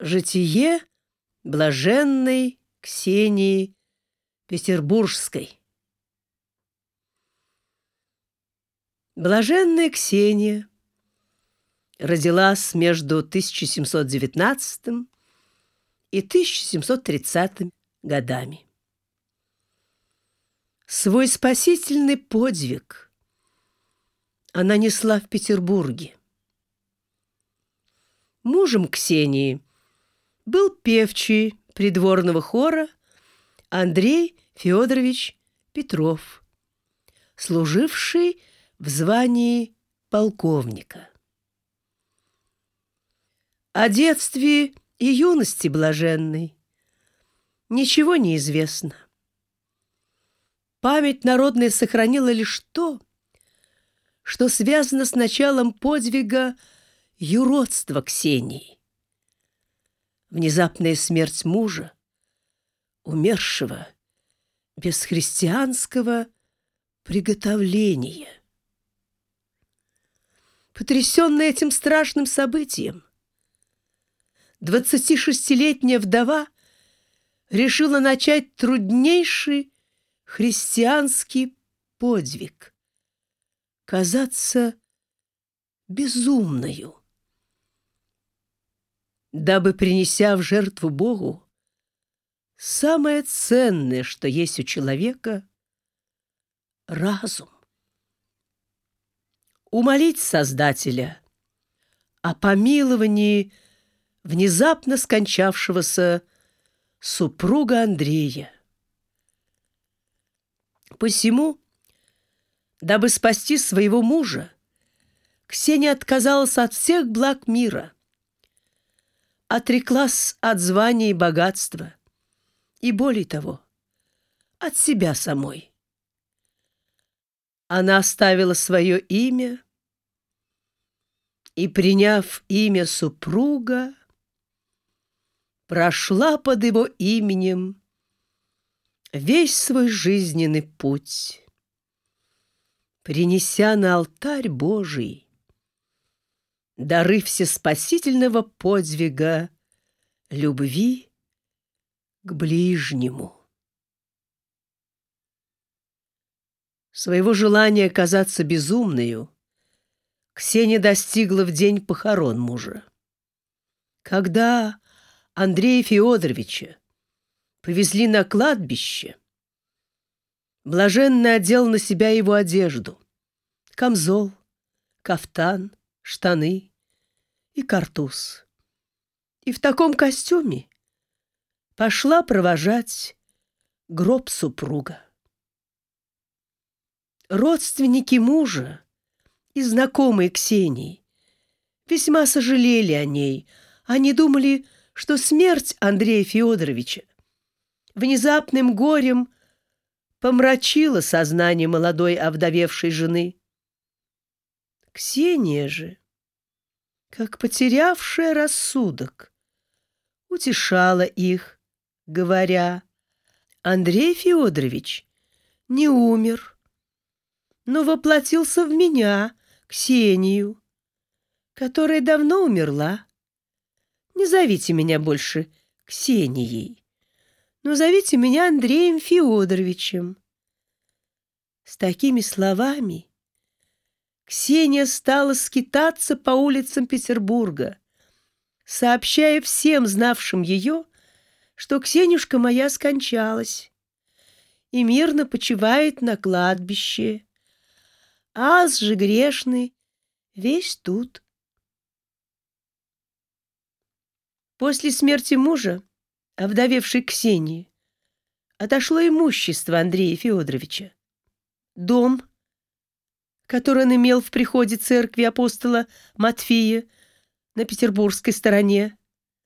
Житие блаженной Ксении Петербургской. Блаженная Ксения родилась между 1719 и 1730 годами. Свой спасительный подвиг она несла в Петербурге. Мужем Ксении был певчий придворного хора Андрей Федорович Петров, служивший в звании полковника. О детстве и юности блаженной ничего не известно. Память народная сохранила лишь то, что связано с началом подвига юродства Ксении. Внезапная смерть мужа, умершего без христианского приготовления. Потрясенная этим страшным событием, 26-летняя вдова решила начать труднейший христианский подвиг — казаться безумною, дабы, принеся в жертву Богу самое ценное, что есть у человека — разум, умолить Создателя о помиловании внезапно скончавшегося супруга Андрея. Посему, дабы спасти своего мужа, Ксения отказалась от всех благ мира, отреклась от звания и богатства, и, более того, от себя самой. Она оставила свое имя и, приняв имя супруга, прошла под его именем весь свой жизненный путь, принеся на алтарь Божий дары всеспасительного подвига любви к ближнему. Своего желания казаться безумною Ксения достигла в день похорон мужа. Когда Андрея Федоровича повезли на кладбище, блаженный одел на себя его одежду — камзол, кафтан, штаны и картуз. И в таком костюме пошла провожать гроб супруга. Родственники мужа и знакомые Ксении весьма сожалели о ней. Они думали, что смерть Андрея Федоровича внезапным горем помрачила сознание молодой овдовевшей жены. Ксения же, как потерявшая рассудок, утешала их, говоря: «Андрей Федорович не умер, но воплотился в меня, Ксению, которая давно умерла. Не зовите меня больше Ксенией, но зовите меня Андреем Федоровичем». С такими словами Ксения стала скитаться по улицам Петербурга, сообщая всем, знавшим ее, что Ксенюшка моя скончалась и мирно почивает на кладбище, аз же грешный весь тут. После смерти мужа, овдовевшей Ксении, отошло имущество Андрея Федоровича. Дом, который он имел в приходе церкви апостола Матфея на петербургской стороне.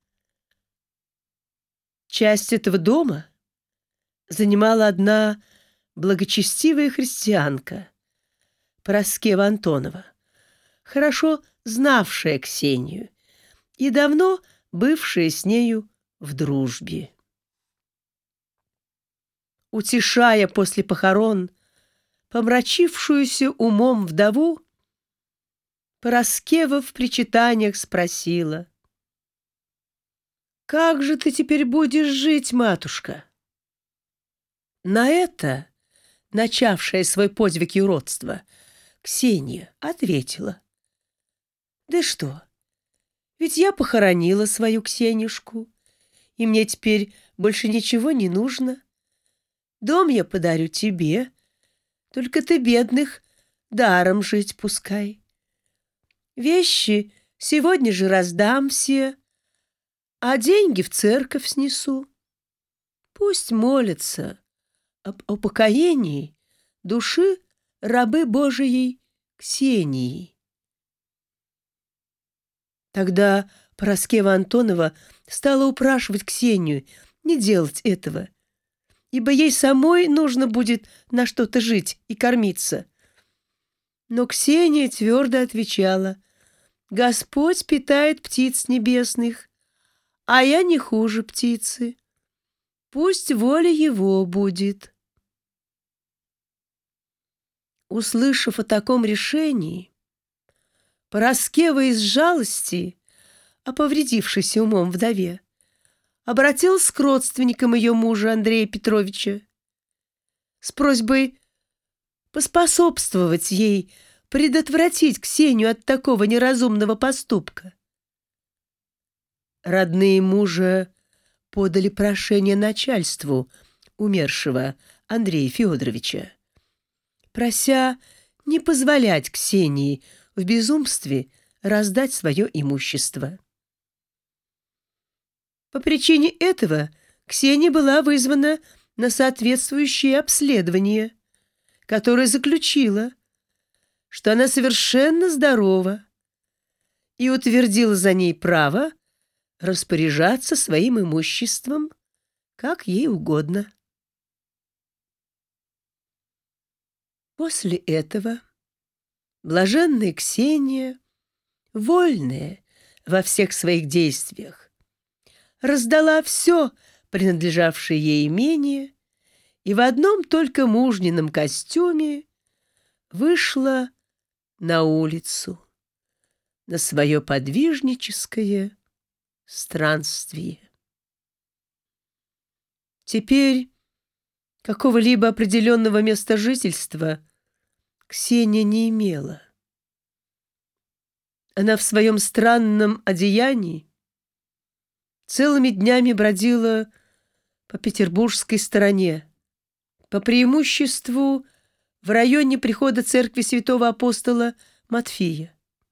Часть этого дома занимала одна благочестивая христианка, Параскева Антонова, хорошо знавшая Ксению и давно бывшая с нею в дружбе. Утешая после похорон помрачившуюся умом вдову, Параскева в причитаниях спросила: Как же ты теперь будешь жить, матушка?» На это, начавшая свой подвиг юродства, Ксения ответила: «Да что, ведь я похоронила свою Ксенюшку, и мне теперь больше ничего не нужно. Дом я подарю тебе, только ты бедных даром жить пускай. Вещи сегодня же раздам все, а деньги в церковь снесу. Пусть молятся об упокоении души рабы Божией Ксении». Тогда Параскева Антонова стала упрашивать Ксению не делать этого, ибо ей самой нужно будет на что-то жить и кормиться. Но Ксения твердо отвечала: «Господь питает птиц небесных, а я не хуже птицы. Пусть воля Его будет». Услышав о таком решении, Параскева из жалости о повредившейся умом вдове обратилась к родственникам ее мужа Андрея Петровича с просьбой поспособствовать ей предотвратить Ксению от такого неразумного поступка. Родные мужа подали прошение начальству умершего Андрея Федоровича, прося не позволять Ксении в безумстве раздать свое имущество. По причине этого Ксения была вызвана на соответствующее обследование, которое заключило, что она совершенно здорова, и утвердило за ней право распоряжаться своим имуществом, как ей угодно. После этого блаженная Ксения, вольная во всех своих действиях, раздала все принадлежавшее ей имение и в одном только мужнином костюме вышла на улицу, на свое подвижническое странствие. Теперь какого-либо определенного места жительства Ксения не имела. Она в своем странном одеянии целыми днями бродила по петербургской стороне, по преимуществу в районе прихода церкви святого апостола Матфея.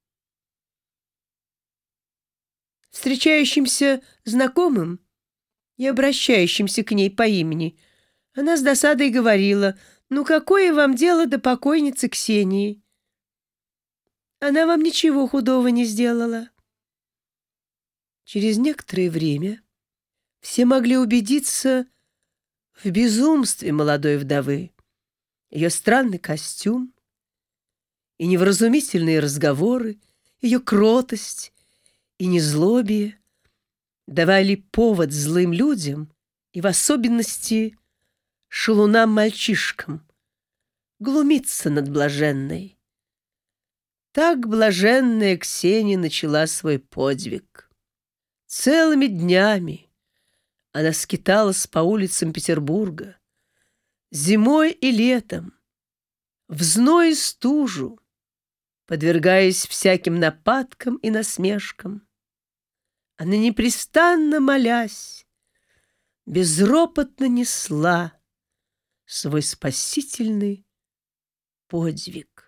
Встречающимся знакомым и обращающимся к ней по имени она с досадой говорила: «Ну какое вам дело до покойницы Ксении? Она вам ничего худого не сделала». Через некоторое время все могли убедиться в безумстве молодой вдовы. Ее странный костюм и невразумительные разговоры, ее кротость и незлобие давали повод злым людям и в особенности шалунам-мальчишкам глумиться над блаженной. Так блаженная Ксения начала свой подвиг. Целыми днями она скиталась по улицам Петербурга, зимой и летом, в зной и стужу, подвергаясь всяким нападкам и насмешкам. Она, непрестанно молясь, безропотно несла свой спасительный подвиг.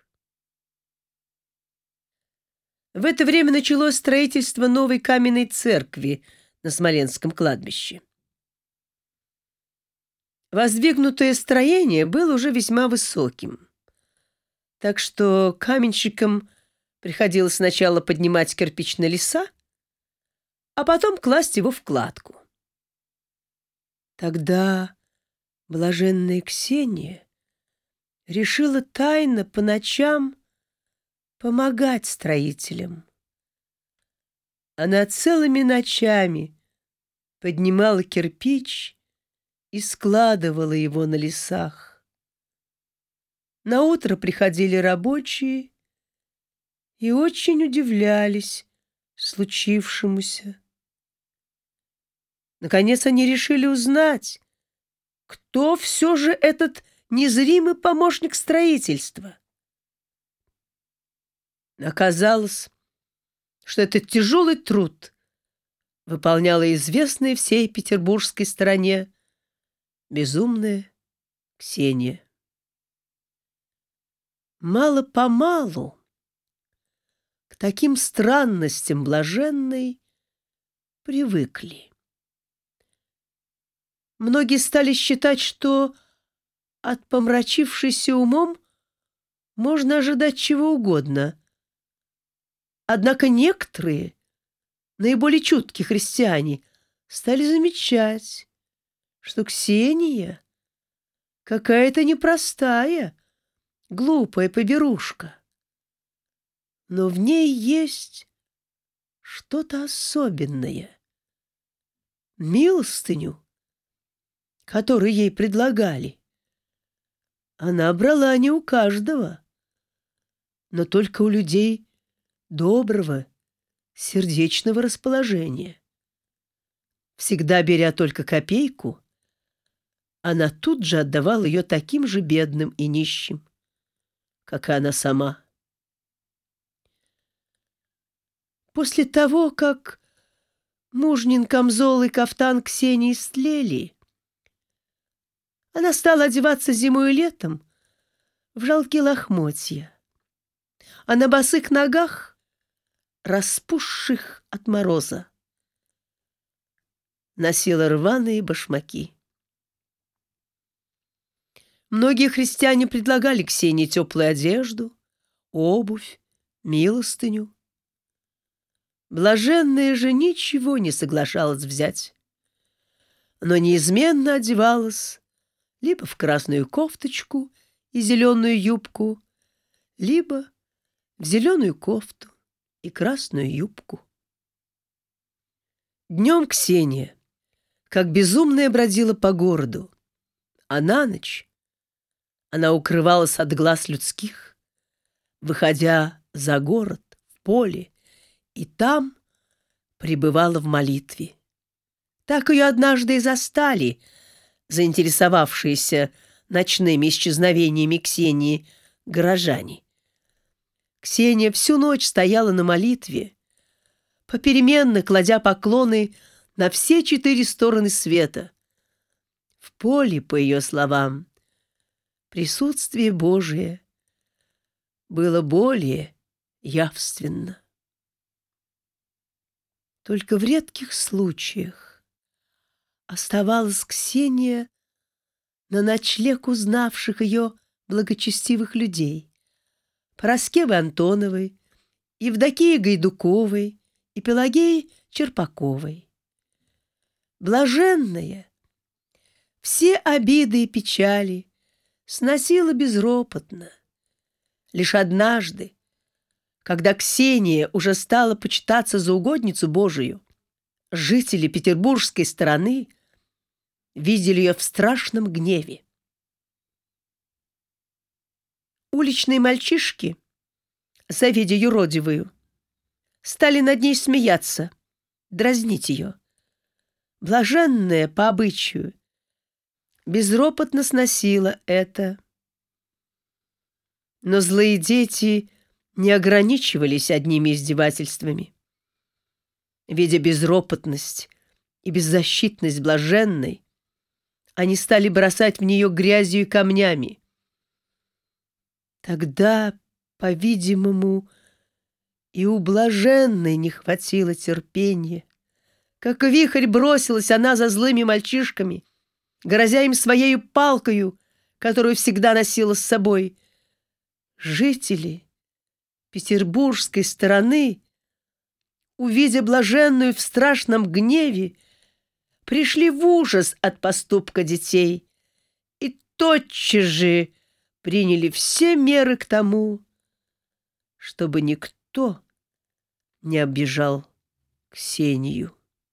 В это время началось строительство новой каменной церкви на Смоленском кладбище. Воздвигнутое строение было уже весьма высоким, так что каменщикам приходилось сначала поднимать кирпич на леса, а потом класть его в кладку. Тогда блаженная Ксения решила тайно по ночам помогать строителям. Она целыми ночами поднимала кирпич и складывала его на лесах. Наутро приходили рабочие и очень удивлялись случившемуся. Наконец они решили узнать, кто все же этот незримый помощник строительства. Оказалось, что этот тяжелый труд выполняла известная всей петербургской стороне безумная Ксения. Мало-помалу к таким странностям блаженной привыкли. Многие стали считать, что от помрачившейся умом можно ожидать чего угодно. Однако некоторые, наиболее чуткие христиане, стали замечать, что Ксения какая-то непростая, глупая поберушка. Но в ней есть что-то особенное. Милостыню, которую ей предлагали, она брала не у каждого, но только у людей доброго, сердечного расположения. Всегда беря только копейку, она тут же отдавала ее таким же бедным и нищим, как и она сама. После того, как мужнин камзол и кафтан Ксении истлели, она стала одеваться зимой и летом в жалкие лохмотья, а на босых ногах, распухших от мороза, носила рваные башмаки. Многие христиане предлагали Ксении теплую одежду, обувь, милостыню. Блаженная же ничего не соглашалась взять, но неизменно одевалась либо в красную кофточку и зеленую юбку, либо в зеленую кофту и красную юбку. Днем Ксения, как безумная, бродила по городу, а на ночь она укрывалась от глаз людских, выходя за город, в поле, и там пребывала в молитве. Так ее однажды и застали заинтересовавшиеся ночными исчезновениями Ксении горожане. Ксения всю ночь стояла на молитве, попеременно кладя поклоны на все 4 стороны света. В поле, по ее словам, присутствие Божие было более явственно. Только в редких случаях оставалась Ксения на ночлег узнавших ее благочестивых людей: Параскевы Антоновой, Евдокии Гайдуковой и Пелагеи Черпаковой. Блаженная все обиды и печали сносила безропотно. Лишь однажды, когда Ксения уже стала почитаться за угодницу Божию, жители петербургской стороны видели ее в страшном гневе. Уличные мальчишки, завидя юродивую, стали над ней смеяться, дразнить ее. Блаженная по обычаю безропотно сносила это. Но злые дети не ограничивались одними издевательствами. Видя безропотность и беззащитность блаженной, они стали бросать в нее грязью и камнями. Тогда, по-видимому, и у блаженной не хватило терпения. Как вихрь бросилась она за злыми мальчишками, грозя им своей палкою, которую всегда носила с собой. Жители петербургской стороны, увидя блаженную в страшном гневе, пришли в ужас от поступка детей и тотчас же приняли все меры к тому, чтобы никто не обижал Ксению.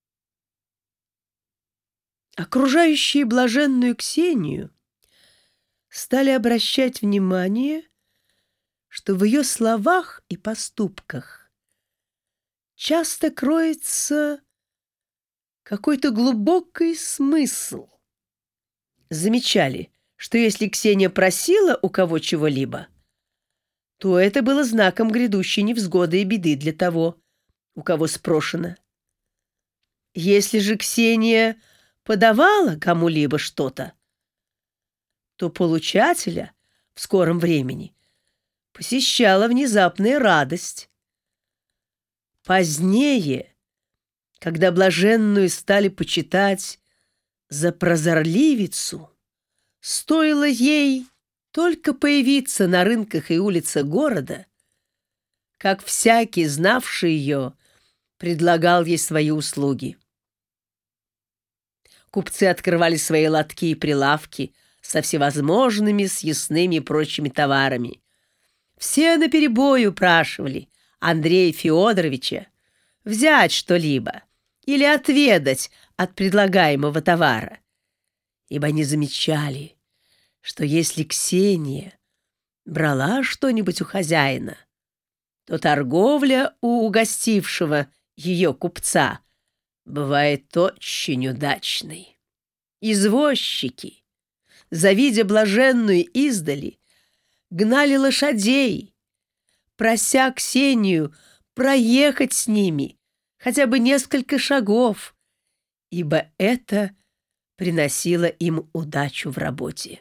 Окружающие блаженную Ксению стали обращать внимание, что в ее словах и поступках часто кроется какой-то глубокий смысл. Замечали, что если Ксения просила у кого чего-либо, то это было знаком грядущей невзгоды и беды для того, у кого спрошено. Если же Ксения подавала кому-либо что-то, то получателя в скором времени посещала внезапная радость. Позднее, когда блаженную стали почитать за прозорливицу, стоило ей только появиться на рынках и улицах города, как всякий, знавший ее, предлагал ей свои услуги. Купцы открывали свои лотки и прилавки со всевозможными съестными и прочими товарами. Все наперебой упрашивали Андрея Феодоровича взять что-либо или отведать от предлагаемого товара, ибо они замечали, что если Ксения брала что-нибудь у хозяина, то торговля у угостившего ее купца бывает очень удачной. Извозчики, завидя блаженную издали, гнали лошадей, прося Ксению проехать с ними хотя бы несколько шагов, ибо это приносило им удачу в работе.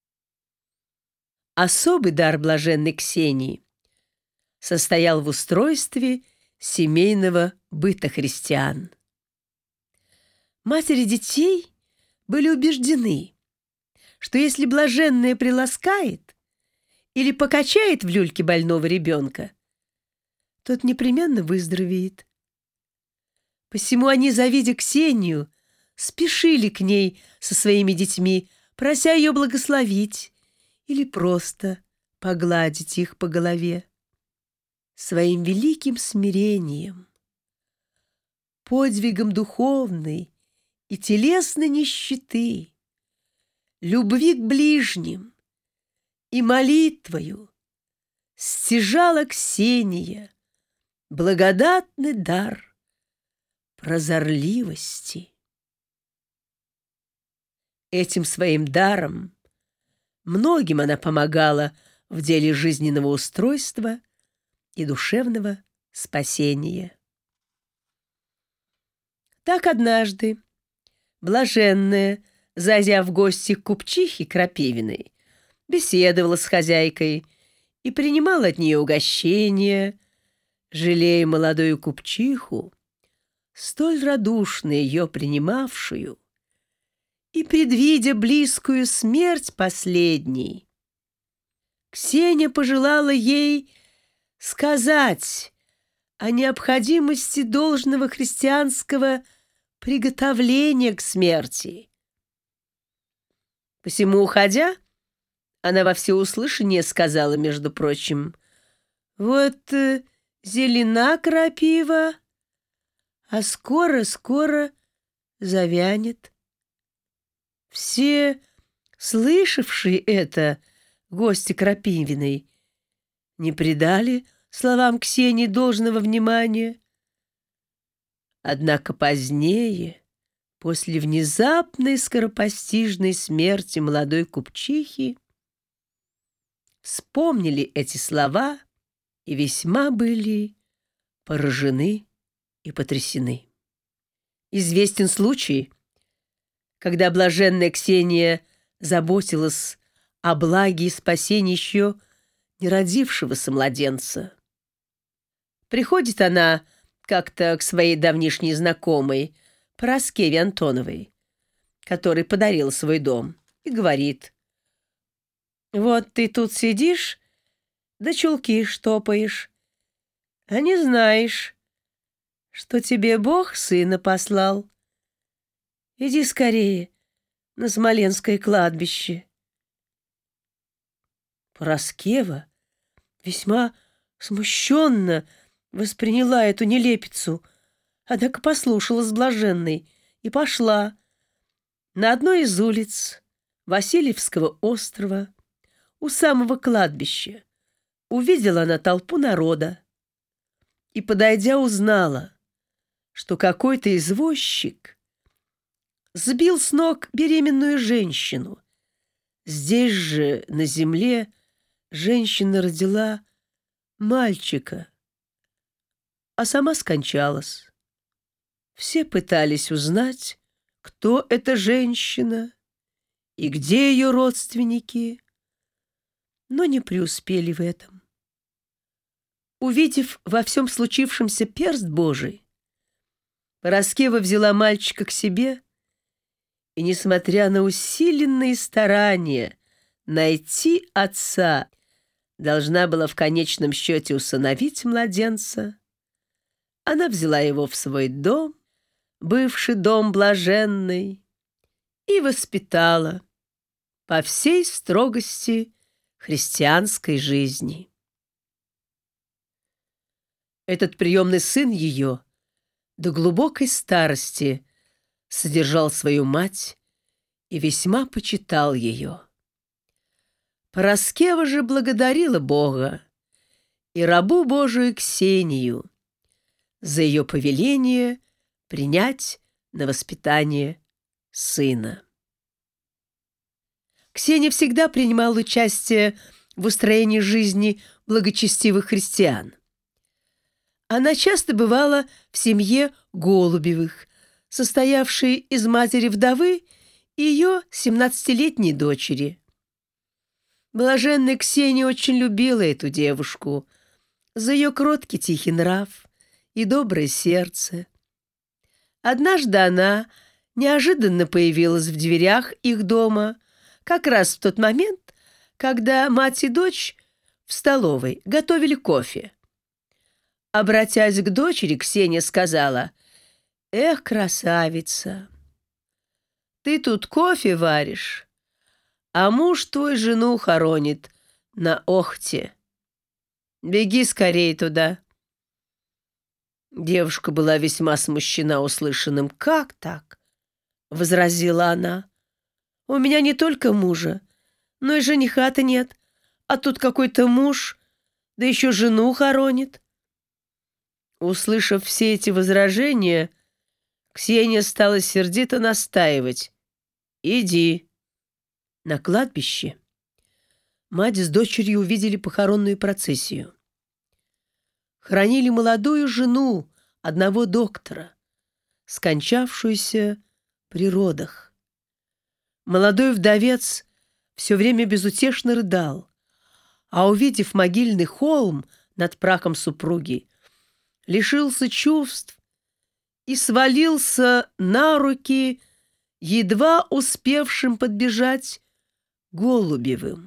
Особый дар блаженной Ксении состоял в устройстве семейного быта христиан. Матери детей были убеждены, что если блаженная приласкает или покачает в люльке больного ребенка, тот непременно выздоровеет. Посему они, завидя Ксению, спешили к ней со своими детьми, прося ее благословить или просто погладить их по голове. Своим великим смирением, подвигом духовной и телесной нищеты, любви к ближним и молитвою стяжала Ксения благодатный дар прозорливости. Этим своим даром многим она помогала в деле жизненного устройства и душевного спасения. Так однажды блаженная, зайдя в гости к купчихе Крапивиной, беседовала с хозяйкой и принимала от нее угощения, жалея молодую купчиху, столь радушно ее принимавшую, и предвидя близкую смерть последней. Ксения пожелала ей сказать о необходимости должного христианского приготовления к смерти. Посему, уходя, она во всеуслышание сказала, между прочим: «Вот зелена крапива, а скоро-скоро завянет». Все, слышавшие это, гости Крапивиной, не придали словам Ксении должного внимания. Однако позднее, после внезапной скоропостижной смерти молодой купчихи, вспомнили эти слова и весьма были поражены и потрясены. Известен случай, когда блаженная Ксения заботилась о благе и спасении еще не родившегося младенца. Приходит она как-то к своей давнишней знакомой, Параскеве Антоновой, которой подарил свой дом, и говорит: «Вот ты тут сидишь, да чулки штопаешь, а не знаешь, что тебе Бог сына послал. Иди скорее на Смоленское кладбище». Параскева весьма смущенно восприняла эту нелепицу, однако послушалась блаженной и пошла. На одной из улиц Васильевского острова, у самого кладбища, увидела она толпу народа и, подойдя, узнала, что какой-то извозчик сбил с ног беременную женщину. Здесь же, на земле, женщина родила мальчика, а сама скончалась. Все пытались узнать, кто эта женщина и где ее родственники, но не преуспели в этом. Увидев во всем случившемся перст Божий, Параскева взяла мальчика к себе и, несмотря на усиленные старания найти отца, должна была в конечном счете усыновить младенца. Она взяла его в свой дом, бывший дом блаженный, и воспитала по всей строгости христианской жизни. Этот приемный сын ее до глубокой старости содержал свою мать и весьма почитал ее. Параскева же благодарила Бога и рабу Божию Ксению за ее повеление принять на воспитание сына. Ксения всегда принимала участие в устроении жизни благочестивых христиан. Она часто бывала в семье Голубевых, состоявшей из матери-вдовы и ее 17-летней дочери. Блаженная Ксения очень любила эту девушку за ее кроткий тихий нрав и доброе сердце. Однажды она неожиданно появилась в дверях их дома, как раз в тот момент, когда мать и дочь в столовой готовили кофе. Обратясь к дочери, Ксения сказала: «Эх, красавица, ты тут кофе варишь, а муж твой жену хоронит на Охте. Беги скорее туда». Девушка была весьма смущена услышанным. «Как так?» — возразила она. «У меня не только мужа, но и жениха-то нет, а тут какой-то муж, да еще жену хоронит». Услышав все эти возражения, Ксения стала сердито настаивать. «Иди». На кладбище мать с дочерью увидели похоронную процессию. Хоронили молодую жену одного доктора, скончавшуюся при родах. Молодой вдовец все время безутешно рыдал, а, увидев могильный холм над прахом супруги, лишился чувств и свалился на руки едва успевшим подбежать Голубевым.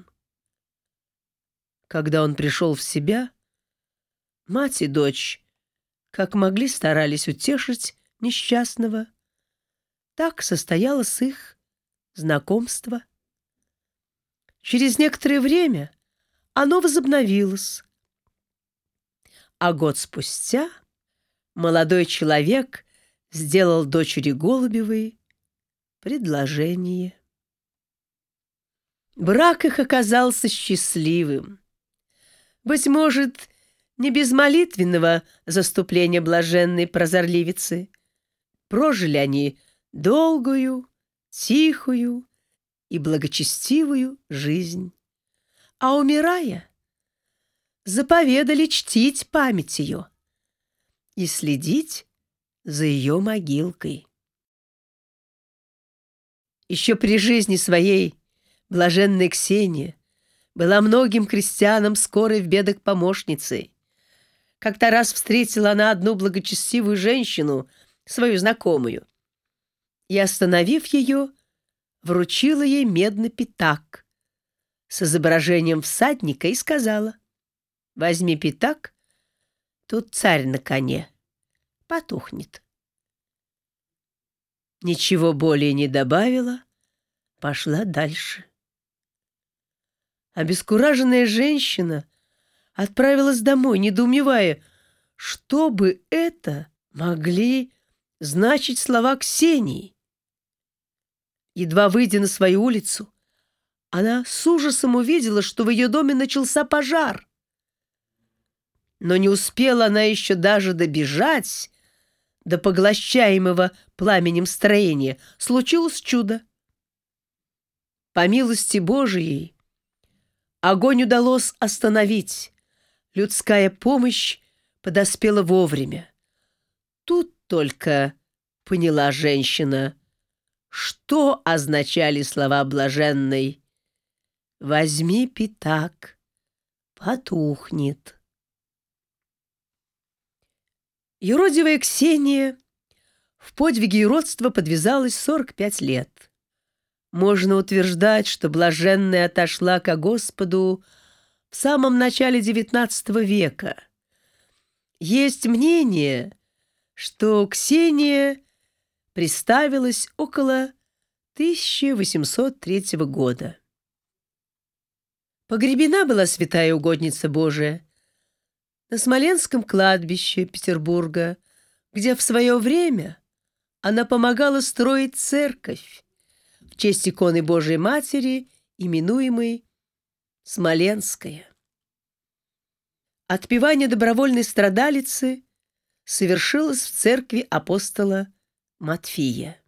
Когда он пришел в себя, мать и дочь, как могли, старались утешить несчастного. Так состоялось их знакомство. Через некоторое время оно возобновилось, а год спустя молодой человек сделал дочери Голубевой предложение. Брак их оказался счастливым. Быть может, не без молитвенного заступления блаженной прозорливицы. Прожили они долгую, тихую и благочестивую жизнь, а, умирая, заповедали чтить память ее и следить за ее могилкой. Еще при жизни своей блаженная Ксения была многим крестьянам скорой в бедах помощницей. Как-то раз встретила она одну благочестивую женщину, свою знакомую, и, остановив ее, вручила ей медный пятак с изображением всадника и сказала: «Возьми пятак, тут царь на коне, потухнет». Ничего более не добавила, пошла дальше. Обескураженная женщина отправилась домой, недоумевая, что бы это могли значить слова Ксении. Едва выйдя на свою улицу, она с ужасом увидела, что в ее доме начался пожар. Но не успела она еще даже добежать до поглощаемого пламенем строения, случилось чудо. По милости Божией огонь удалось остановить. Людская помощь подоспела вовремя. Тут только поняла женщина, что означали слова блаженной: «Возьми пятак, потухнет». Юродивая Ксения в подвиге юродства подвязалась 45 лет. Можно утверждать, что блаженная отошла ко Господу в самом начале XIX века. Есть мнение, что Ксения приставилась около 1803 года. Погребена была святая угодница Божия на Смоленском кладбище Петербурга, где в свое время она помогала строить церковь в честь иконы Божией Матери, именуемой Смоленская. Отпевание добровольной страдалицы совершилось в церкви апостола Матфея.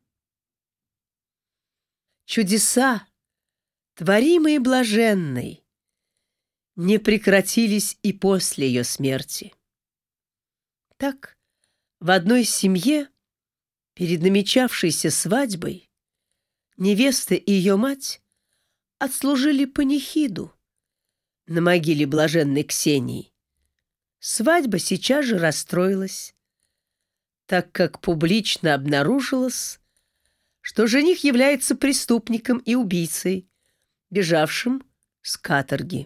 Чудеса, творимые блаженной, не прекратились и после ее смерти. Так, в одной семье, перед намечавшейся свадьбой, невеста и ее мать отслужили панихиду на могиле блаженной Ксении. Свадьба сейчас же расстроилась, так как публично обнаружилось, что жених является преступником и убийцей, бежавшим с каторги.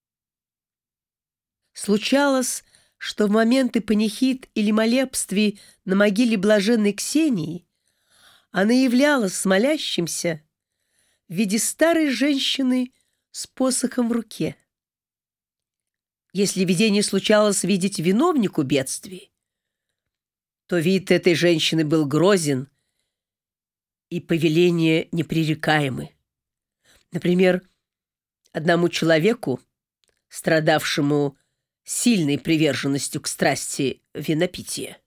Случалось, что в моменты панихид или молебствий на могиле блаженной Ксении она являлась молящимся в виде старой женщины с посохом в руке. Если видение случалось видеть виновнику бедствий, то вид этой женщины был грозен и повеления непререкаемы. Например, одному человеку, страдавшему сильной приверженностью к страсти винопития,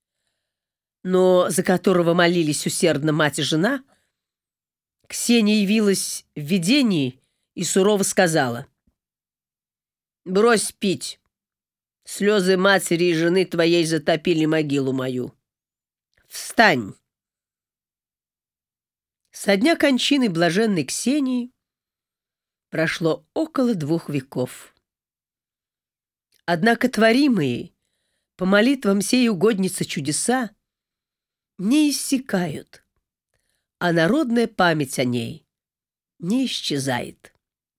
но за которого молились усердно мать и жена, Ксения явилась в видении и сурово сказала: «Брось пить, слезы матери и жены твоей затопили могилу мою. Встань!» Со дня кончины блаженной Ксении прошло около 2 веков. Однако творимые по молитвам сей угодницы чудеса не иссякают, а народная память о ней не исчезает.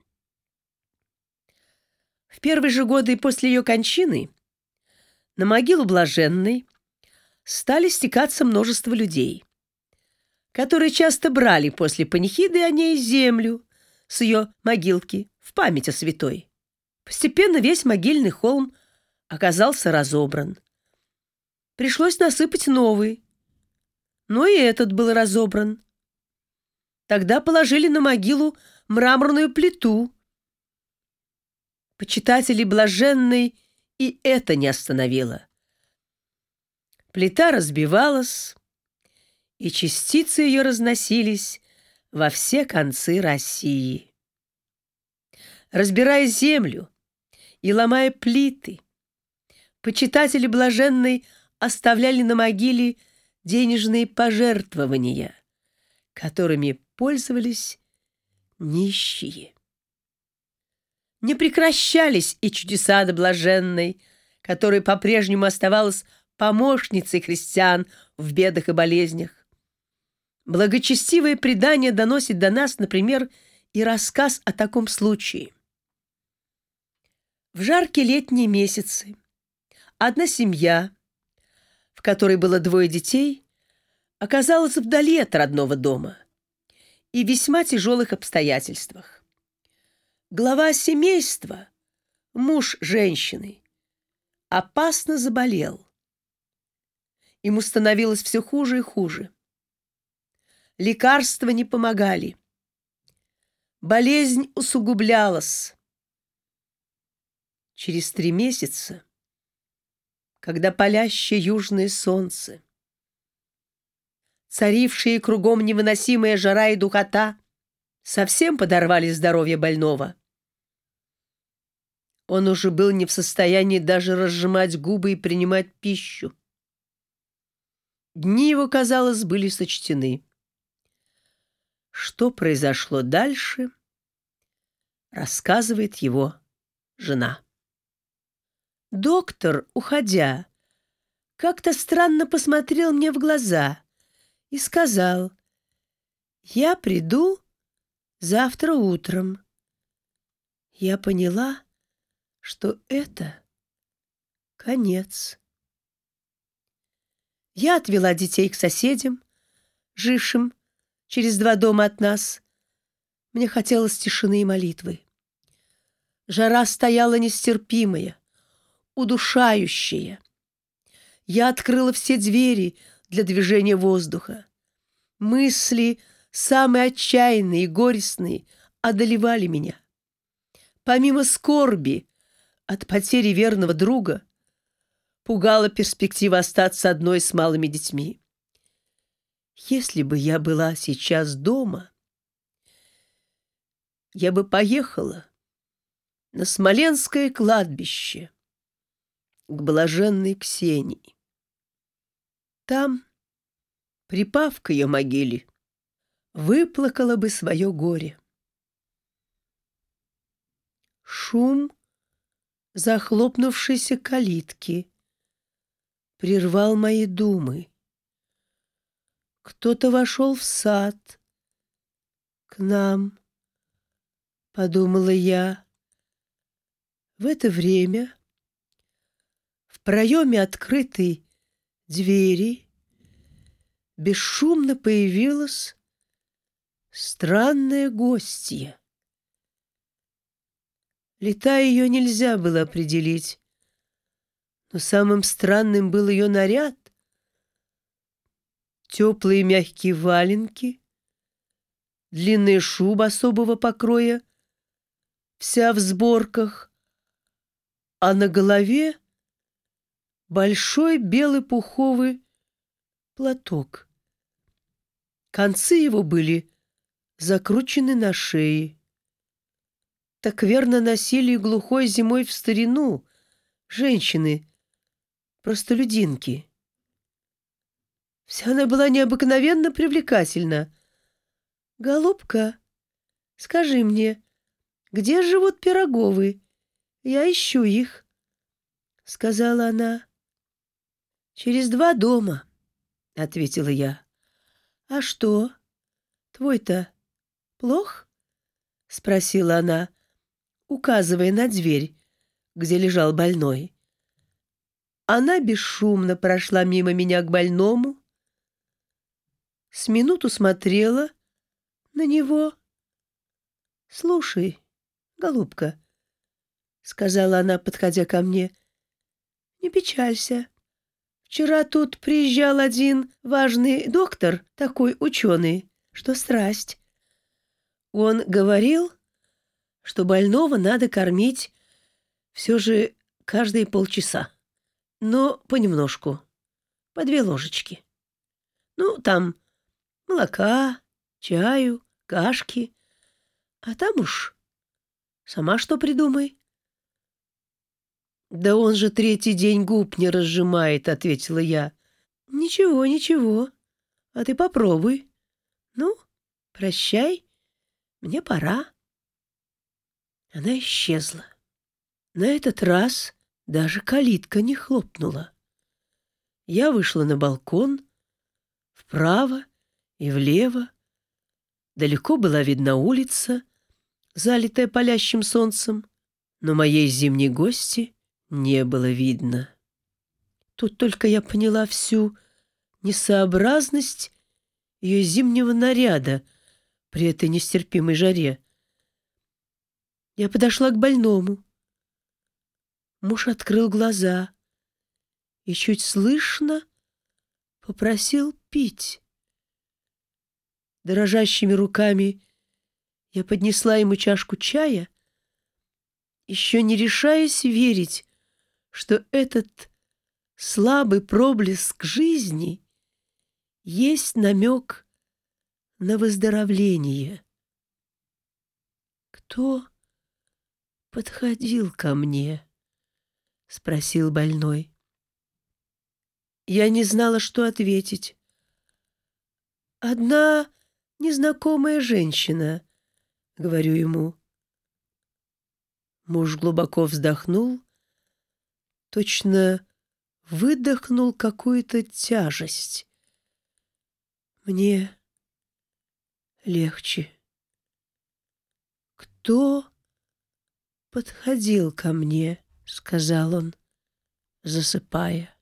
В первые же годы после ее кончины на могилу блаженной стали стекаться множество людей, которые часто брали после панихиды о ней землю с ее могилки в память о святой. Постепенно весь могильный холм оказался разобран. Пришлось насыпать новый, но и этот был разобран. Тогда положили на могилу мраморную плиту. Почитателей блаженной и это не остановило. Плита разбивалась, и частицы ее разносились во все концы России. Разбирая землю и ломая плиты, почитатели блаженной оставляли на могиле денежные пожертвования, которыми пользовались нищие. Не прекращались и чудеса до блаженной, которая по-прежнему оставалась помощницей христиан в бедах и болезнях. Благочестивое предание доносит до нас, например, и рассказ о таком случае. В жаркие летние месяцы одна семья, в которой было 2 детей, оказалась вдали от родного дома и в весьма тяжелых обстоятельствах. Глава семейства, муж женщины, опасно заболел. Ему становилось все хуже и хуже. Лекарства не помогали. Болезнь усугублялась. Через 3 месяца, когда палящее южное солнце Царившие кругом невыносимая жара и духота совсем подорвали здоровье больного. Он уже был не в состоянии даже разжимать губы и принимать пищу. Дни его, казалось, были сочтены. Что произошло дальше, рассказывает его жена. Доктор, уходя, как-то странно посмотрел мне в глаза и сказал: «Я приду завтра утром». Я поняла, что это конец. Я отвела детей к соседям, жившим через 2 дома от нас. Мне хотелось тишины и молитвы. Жара стояла нестерпимая, удушающая. Я открыла все двери для движения воздуха. Мысли, самые отчаянные и горестные, одолевали меня. Помимо скорби от потери верного друга, пугала перспектива остаться одной с малыми детьми. Если бы я была сейчас дома, я бы поехала на Смоленское кладбище к блаженной Ксении. Там, припав к ее могиле, выплакала бы свое горе. Шум захлопнувшейся калитки прервал мои думы. Кто-то вошел в сад. К нам, подумала я. В это время в проеме открытой двери бесшумно появилась странная гостья. Лета ее нельзя было определить, но самым странным был ее наряд. Теплые мягкие валенки, длинная шуба особого покроя, вся в сборках, а на голове большой белый пуховый платок. Концы его были закручены на шее. Так верно носили глухой зимой в старину женщины-простолюдинки. Вся она была необыкновенно привлекательна. «Голубка, скажи мне, где живут Пироговы? Я ищу их», — сказала она. «Через 2 дома», — ответила я. «А что, твой-то плох?» — спросила она, указывая на дверь, где лежал больной. Она бесшумно прошла мимо меня к больному, с минуту смотрела на него. «Слушай, голубка», — сказала она, подходя ко мне, — «не печалься. Вчера тут приезжал один важный доктор, такой ученый, что страсть. Он говорил, что больного надо кормить все же каждые полчаса, но понемножку, по 2 ложечки. Ну, там молока, чаю, кашки, а там уж сама что придумай». «Да он же 3-й день губ не разжимает», — ответила я. «Ничего, ничего, а ты попробуй. Ну, прощай, мне пора». Она исчезла. На этот раз даже калитка не хлопнула. Я вышла на балкон, вправо и влево. Далеко была видна улица, залитая палящим солнцем, но моей зимней гости не было видно. Тут только я поняла всю несообразность ее зимнего наряда при этой нестерпимой жаре. Я подошла к больному. Муж открыл глаза и чуть слышно попросил пить. Дрожащими руками я поднесла ему чашку чая, еще не решаясь верить, что этот слабый проблеск жизни есть намек на выздоровление. «Кто подходил ко мне?» — спросил больной. Я не знала, что ответить. «Одна незнакомая женщина», — говорю ему. Муж глубоко вздохнул, точно выдохнул какую-то тяжесть. Мне легче. «Кто подходил ко мне?» — сказал он, засыпая.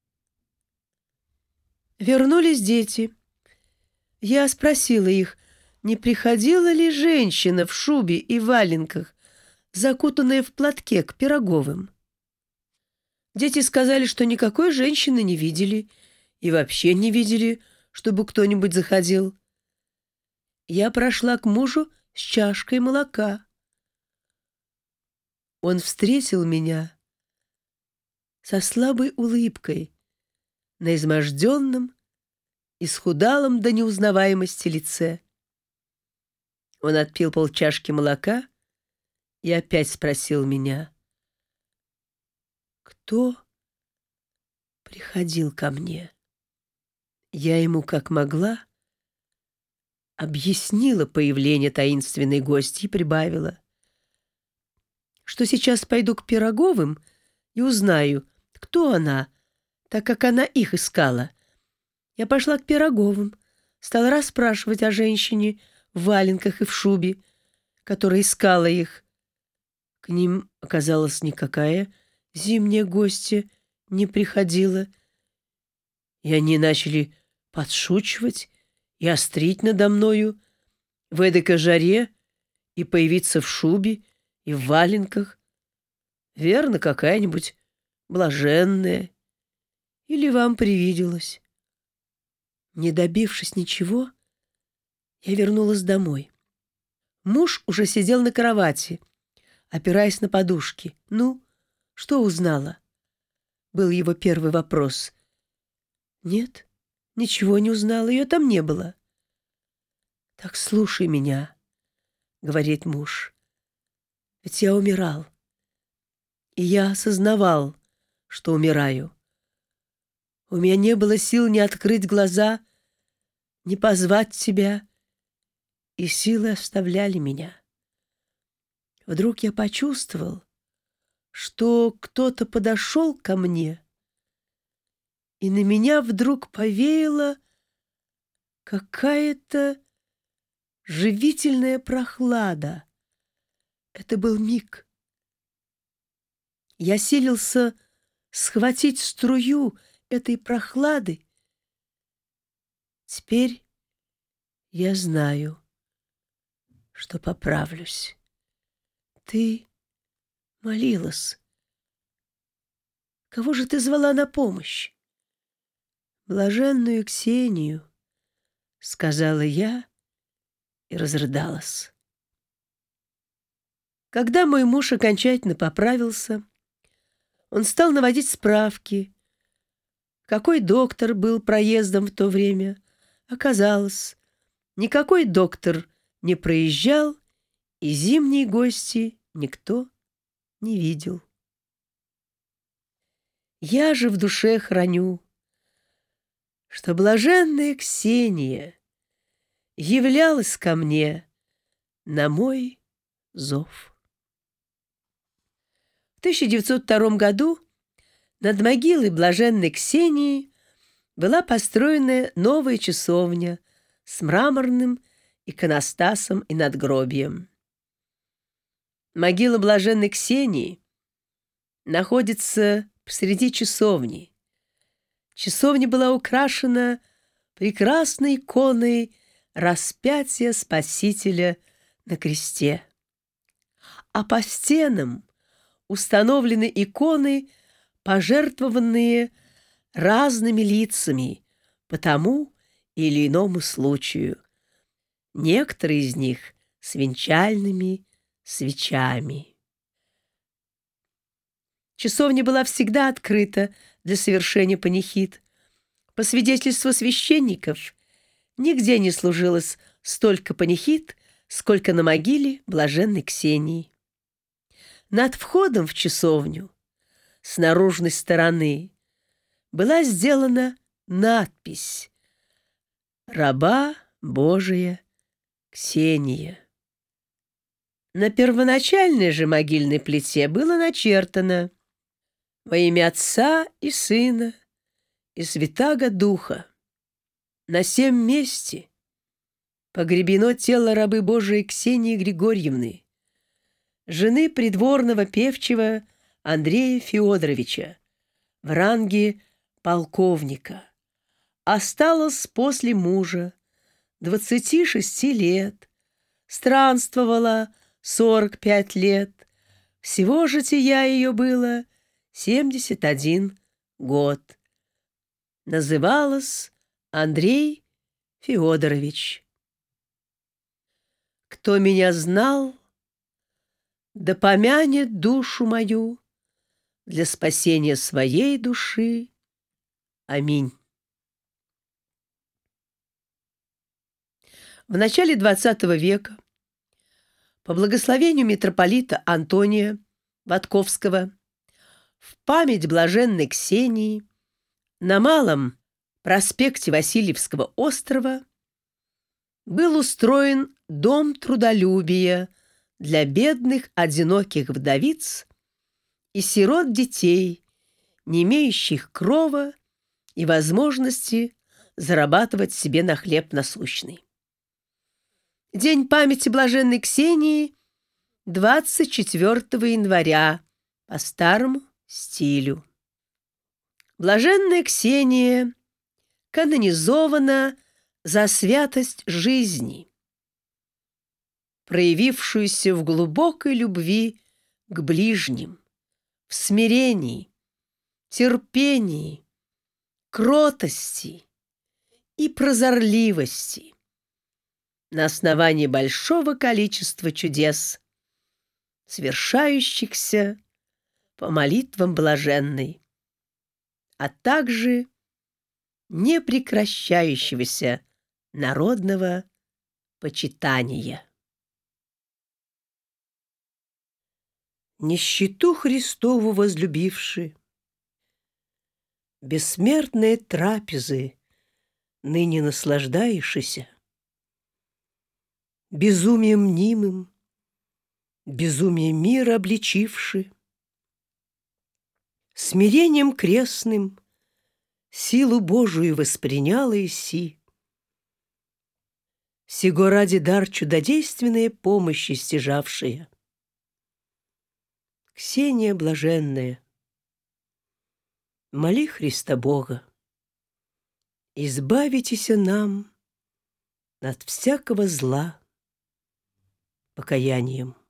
Вернулись дети. Я спросила их, не приходила ли женщина в шубе и валенках, закутанная в платке, к Пироговым. Дети сказали, что никакой женщины не видели и вообще не видели, чтобы кто-нибудь заходил. Я прошла к мужу с чашкой молока. Он встретил меня со слабой улыбкой на изможденном, исхудалом до неузнаваемости лице. Он отпил полчашки молока и опять спросил меня, кто приходил ко мне. Я ему, как могла, объяснила появление таинственной гостьи и прибавила, что сейчас пойду к Пироговым и узнаю, кто она, так как она их искала. Я пошла к Пироговым, стала расспрашивать о женщине в валенках и в шубе, которая искала их. К ним, оказалось, никакая зимняя гостья не приходила, и они начали подшучивать и острить надо мною в эдакой жаре и появиться в шубе и в валенках. Верно, какая-нибудь блаженная. Или вам привиделось? Не добившись ничего, я вернулась домой. Муж уже сидел на кровати, опираясь на подушки. «Ну, что узнала?» — был его первый вопрос. «Нет, ничего не узнала, ее там не было». «Так слушай меня», — говорит муж. «Ведь я умирал, и я осознавал, что умираю. У меня не было сил ни открыть глаза, ни позвать тебя, и силы оставляли меня. Вдруг я почувствовал, что кто-то подошел ко мне, и на меня вдруг повеяла какая-то живительная прохлада. Это был миг. Я силился схватить струю этой прохлады. Теперь я знаю, что поправлюсь. Ты молилась. Кого же ты звала на помощь? Блаженную Ксению, сказала я и разрыдалась. Когда мой муж окончательно поправился, он стал наводить справки, какой доктор был проездом в то время. Оказалось, никакой доктор не проезжал, и зимние гости никто не видел. Я же в душе храню, что блаженная Ксения являлась ко мне на мой зов. В 1902 году над могилой блаженной Ксении была построена новая часовня с мраморным иконостасом и надгробием. Могила блаженной Ксении находится посреди часовни. Часовня была украшена прекрасной иконой распятия Спасителя на кресте. А по стенам установлены иконы, пожертвованные разными лицами по тому или иному случаю. Некоторые из них с венчальными свечами. Часовня была всегда открыта для совершения панихид. По свидетельству священников, нигде не служилось столько панихид, сколько на могиле блаженной Ксении. Над входом в часовню с наружной стороны была сделана надпись «Раба Божия Ксения». На первоначальной же могильной плите было начертано «Во имя Отца и Сына и Святаго Духа». На сем месте погребено тело рабы Божией Ксении Григорьевны, жены придворного певчего Андрея Феодоровича, в ранге полковника. Осталась после мужа 26 лет, странствовала 45 лет, всего жития ее было 71 год. Называлась Андрей Феодорович. Кто меня знал, да помянет душу мою для спасения своей души. Аминь. В начале XX века по благословению митрополита Антония Ватковского в память блаженной Ксении на Малом проспекте Васильевского острова был устроен дом трудолюбия для бедных одиноких вдовиц и сирот детей, не имеющих крова и возможности зарабатывать себе на хлеб насущный. День памяти блаженной Ксении 24 января по старому стилю. Блаженная Ксения канонизована за святость жизни, проявившуюся в глубокой любви к ближним, в смирении, терпении, кротости и прозорливости на основании большого количества чудес, совершающихся по молитвам блаженной, а также непрекращающегося народного почитания. Нищету Христову возлюбивши, бессмертные трапезы ныне наслаждаешься, безумием мнимым, безумие мира обличивши, смирением крестным силу Божию восприняла иси. Сего ради дар чудодейственные помощи стяжавшие. Ксения блаженная, моли Христа Бога, избавитеся нам от всякого зла покаянием.